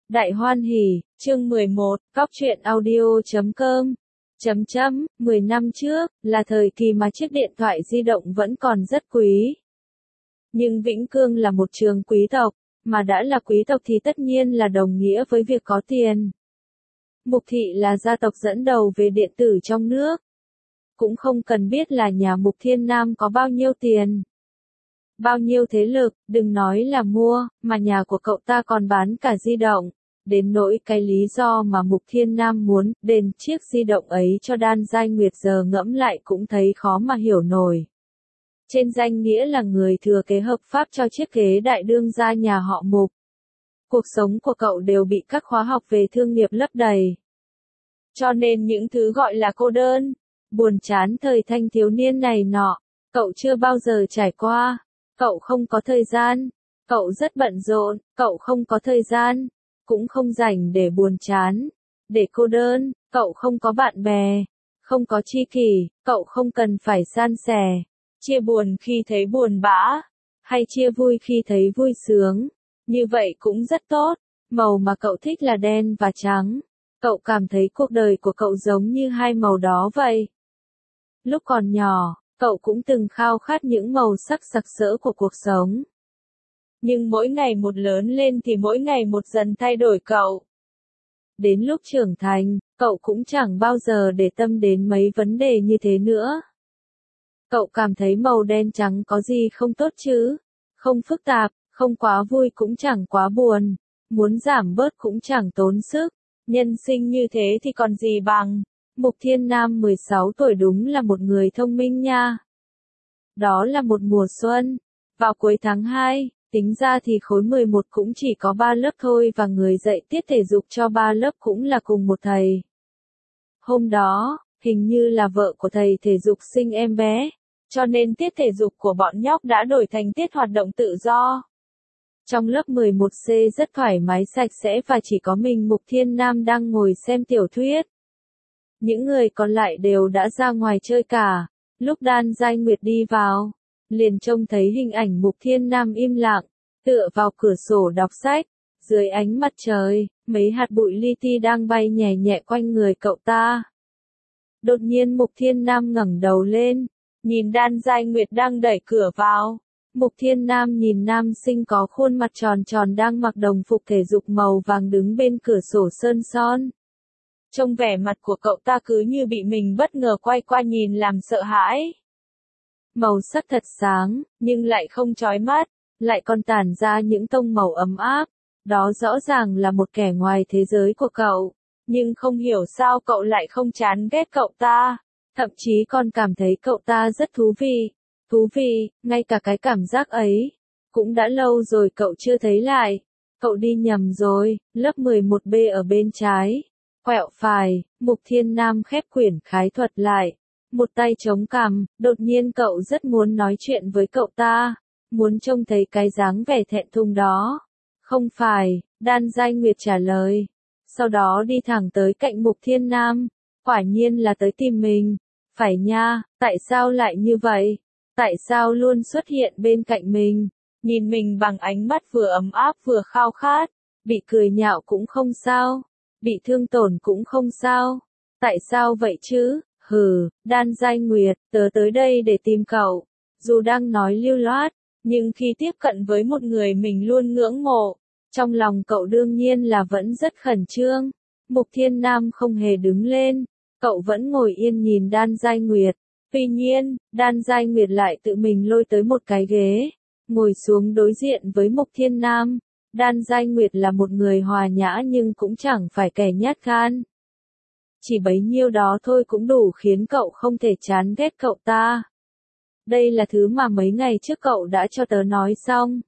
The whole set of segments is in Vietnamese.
Đại hoan hỉ, chương 11, Cóc truyện audio.com. 10 năm trước, là thời kỳ mà chiếc điện thoại di động vẫn còn rất quý. Nhưng Vĩnh Cương là một trường quý tộc, mà đã là quý tộc thì tất nhiên là đồng nghĩa với việc có tiền. Mục Thị là gia tộc dẫn đầu về điện tử trong nước. Cũng không cần biết là nhà Mục Thiên Nam có bao nhiêu tiền, bao nhiêu thế lực, đừng nói là mua, mà nhà của cậu ta còn bán cả di động. Đến nỗi cái lý do mà Mục Thiên Nam muốn đền chiếc di động ấy cho Đan Giai Nguyệt giờ ngẫm lại cũng thấy khó mà hiểu nổi. Trên danh nghĩa là người thừa kế hợp pháp cho chiếc kế đại đương gia nhà họ Mục. Cuộc sống của cậu đều bị các khóa học về thương nghiệp lấp đầy. Cho nên những thứ gọi là cô đơn, buồn chán thời thanh thiếu niên này nọ, cậu chưa bao giờ trải qua. Cậu không có thời gian, cậu rất bận rộn, cậu không có thời gian, cũng không rảnh để buồn chán, để cô đơn, cậu không có bạn bè, không có tri kỷ, cậu không cần phải san sẻ, chia buồn khi thấy buồn bã, hay chia vui khi thấy vui sướng. Như vậy cũng rất tốt, màu mà cậu thích là đen và trắng. Cậu cảm thấy cuộc đời của cậu giống như hai màu đó vậy. Lúc còn nhỏ, cậu cũng từng khao khát những màu sắc sặc sỡ của cuộc sống. Nhưng mỗi ngày một lớn lên thì mỗi ngày một dần thay đổi cậu. Đến lúc trưởng thành, cậu cũng chẳng bao giờ để tâm đến mấy vấn đề như thế nữa. Cậu cảm thấy màu đen trắng có gì không tốt chứ? Không phức tạp, không quá vui cũng chẳng quá buồn. Muốn giảm bớt cũng chẳng tốn sức. Nhân sinh như thế thì còn gì bằng. Mục Thiên Nam 16 tuổi đúng là một người thông minh nha. Đó là một mùa xuân. Vào cuối tháng 2, tính ra thì khối 11 cũng chỉ có 3 lớp thôi và người dạy tiết thể dục cho 3 lớp cũng là cùng một thầy. Hôm đó, hình như là vợ của thầy thể dục sinh em bé, cho nên tiết thể dục của bọn nhóc đã đổi thành tiết hoạt động tự do. Trong lớp 11C rất thoải mái sạch sẽ và chỉ có mình Mục Thiên Nam đang ngồi xem tiểu thuyết. Những người còn lại đều đã ra ngoài chơi cả. Lúc Đan Giai Nguyệt đi vào, liền trông thấy hình ảnh Mục Thiên Nam im lặng, tựa vào cửa sổ đọc sách. Dưới ánh mặt trời, mấy hạt bụi li ti đang bay nhẹ nhẹ quanh người cậu ta. Đột nhiên Mục Thiên Nam ngẩng đầu lên, nhìn Đan Giai Nguyệt đang đẩy cửa vào. Mục Thiên Nam nhìn nam sinh có khuôn mặt tròn tròn đang mặc đồng phục thể dục màu vàng đứng bên cửa sổ sơn son. Trông vẻ mặt của cậu ta cứ như bị mình bất ngờ quay qua nhìn làm sợ hãi. Màu sắc thật sáng, nhưng lại không chói mắt, lại còn tản ra những tông màu ấm áp. Đó rõ ràng là một kẻ ngoài thế giới của cậu. Nhưng không hiểu sao cậu lại không chán ghét cậu ta. Thậm chí còn cảm thấy cậu ta rất thú vị. Thú vị, ngay cả cái cảm giác ấy. Cũng đã lâu rồi cậu chưa thấy lại. Cậu đi nhầm rồi, lớp 11B ở bên trái. Quẹo phải, Mục Thiên Nam khép quyển khái thuật lại. Một tay chống cằm, đột nhiên cậu rất muốn nói chuyện với cậu ta. Muốn trông thấy cái dáng vẻ thẹn thùng đó. Không phải, Đan Giai Nguyệt trả lời. Sau đó đi thẳng tới cạnh Mục Thiên Nam. Quả nhiên là tới tìm mình. Phải nha, tại sao lại như vậy? Tại sao luôn xuất hiện bên cạnh mình? Nhìn mình bằng ánh mắt vừa ấm áp vừa khao khát. Bị cười nhạo cũng không sao. Bị thương tổn cũng không sao. Tại sao vậy chứ? Hừ, Đan Giai Nguyệt, tớ tới đây để tìm cậu. Dù đang nói lưu loát, nhưng khi tiếp cận với một người mình luôn ngưỡng mộ, trong lòng cậu đương nhiên là vẫn rất khẩn trương. Mục Thiên Nam không hề đứng lên, cậu vẫn ngồi yên nhìn Đan Giai Nguyệt. Tuy nhiên, Đan Giai Nguyệt lại tự mình lôi tới một cái ghế, ngồi xuống đối diện với Mục Thiên Nam. Đan Giai Nguyệt là một người hòa nhã nhưng cũng chẳng phải kẻ nhát gan. Chỉ bấy nhiêu đó thôi cũng đủ khiến cậu không thể chán ghét cậu ta. Đây là thứ mà mấy ngày trước cậu đã cho tớ nói xong.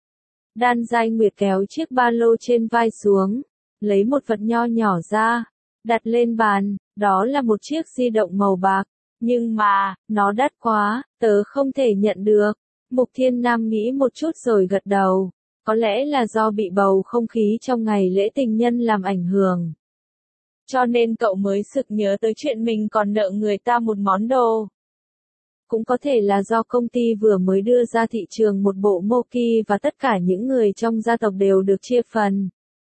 Đan Giai Nguyệt kéo chiếc ba lô trên vai xuống, lấy một vật nho nhỏ ra, đặt lên bàn, đó là một chiếc di động màu bạc. Nhưng mà, nó đắt quá, tớ không thể nhận được. Mục Thiên Nam nghĩ một chút rồi gật đầu. Có lẽ là do bị bầu không khí trong ngày lễ tình nhân làm ảnh hưởng. Cho nên cậu mới sực nhớ tới chuyện mình còn nợ người ta một món đồ. Cũng có thể là do công ty vừa mới đưa ra thị trường một bộ Moki và tất cả những người trong gia tộc đều được chia phần.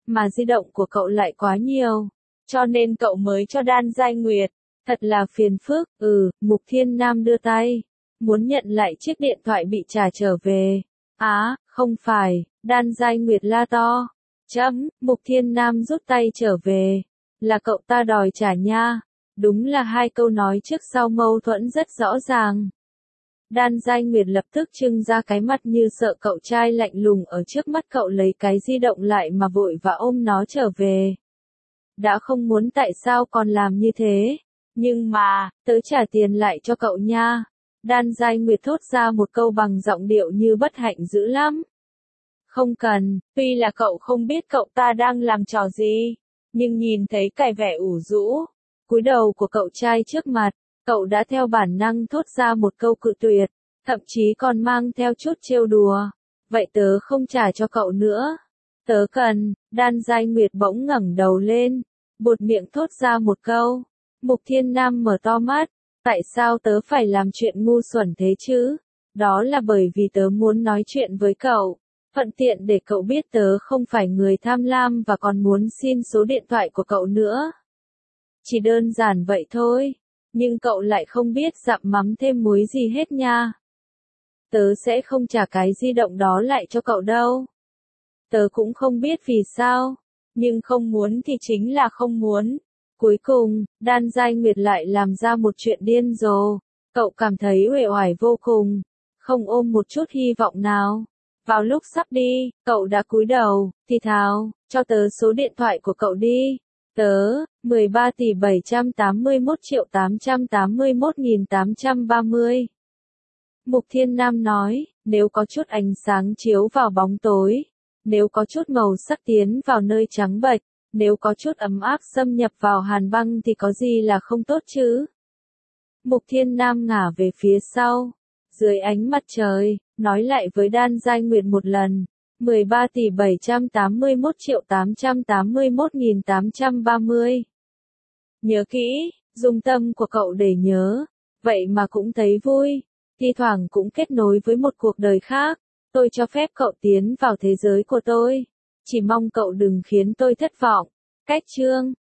mà di động của cậu lại quá nhiều. Cho nên cậu mới cho Đan Giai Nguyệt. Thật là phiền phức. Mục Thiên Nam đưa tay, muốn nhận lại chiếc điện thoại bị trả trở về. Không phải, Đan Giai Nguyệt la to. Mục Thiên Nam rút tay trở về. Là cậu ta đòi trả nha. Đúng là hai câu nói trước sau mâu thuẫn rất rõ ràng. Đan Giai Nguyệt lập tức trưng ra cái mặt như sợ cậu trai lạnh lùng ở trước mắt cậu lấy cái di động lại mà vội và ôm nó trở về. Đã không muốn tại sao còn làm như thế. Nhưng mà, tớ trả tiền lại cho cậu nha. Đan Giai Nguyệt thốt ra một câu bằng giọng điệu như bất hạnh dữ lắm. Không cần, tuy là cậu không biết cậu ta đang làm trò gì, nhưng nhìn thấy cái vẻ ủ rũ, cúi đầu của cậu trai trước mặt, cậu đã theo bản năng thốt ra một câu cự tuyệt, thậm chí còn mang theo chút trêu đùa. Vậy tớ không trả cho cậu nữa. Tớ cần, Đan Giai Nguyệt bỗng ngẩng đầu lên, buột miệng thốt ra một câu. Mục Thiên Nam mở to mắt, tại sao tớ phải làm chuyện ngu xuẩn thế chứ? Đó là bởi vì tớ muốn nói chuyện với cậu, thuận tiện để cậu biết tớ không phải người tham lam và còn muốn xin số điện thoại của cậu nữa. Chỉ đơn giản vậy thôi, nhưng cậu lại không biết dặm mắm thêm muối gì hết nha. Tớ sẽ không trả cái di động đó lại cho cậu đâu. Tớ cũng không biết vì sao, nhưng không muốn thì chính là không muốn. Cuối cùng, Đan Giai Nguyệt lại làm ra một chuyện điên rồ. Cậu cảm thấy uể oải vô cùng, không ôm một chút hy vọng nào. Vào lúc sắp đi, cậu đã cúi đầu, thì thào, cho tớ số điện thoại của cậu đi. Tớ, 13 tỷ 781 triệu 881.830. Mục Thiên Nam nói, nếu có chút ánh sáng chiếu vào bóng tối, nếu có chút màu sắc tiến vào nơi trắng bệch, nếu có chút ấm áp xâm nhập vào hàn băng thì có gì là không tốt chứ? Mục Thiên Nam ngả về phía sau, dưới ánh mặt trời, nói lại với Đan Giai Nguyệt một lần, 13 tỷ 781 triệu 881.830. Nhớ kỹ, dùng tâm của cậu để nhớ, vậy mà cũng thấy vui, thi thoảng cũng kết nối với một cuộc đời khác, tôi cho phép cậu tiến vào thế giới của tôi, chỉ mong cậu đừng khiến tôi thất vọng. Cách chương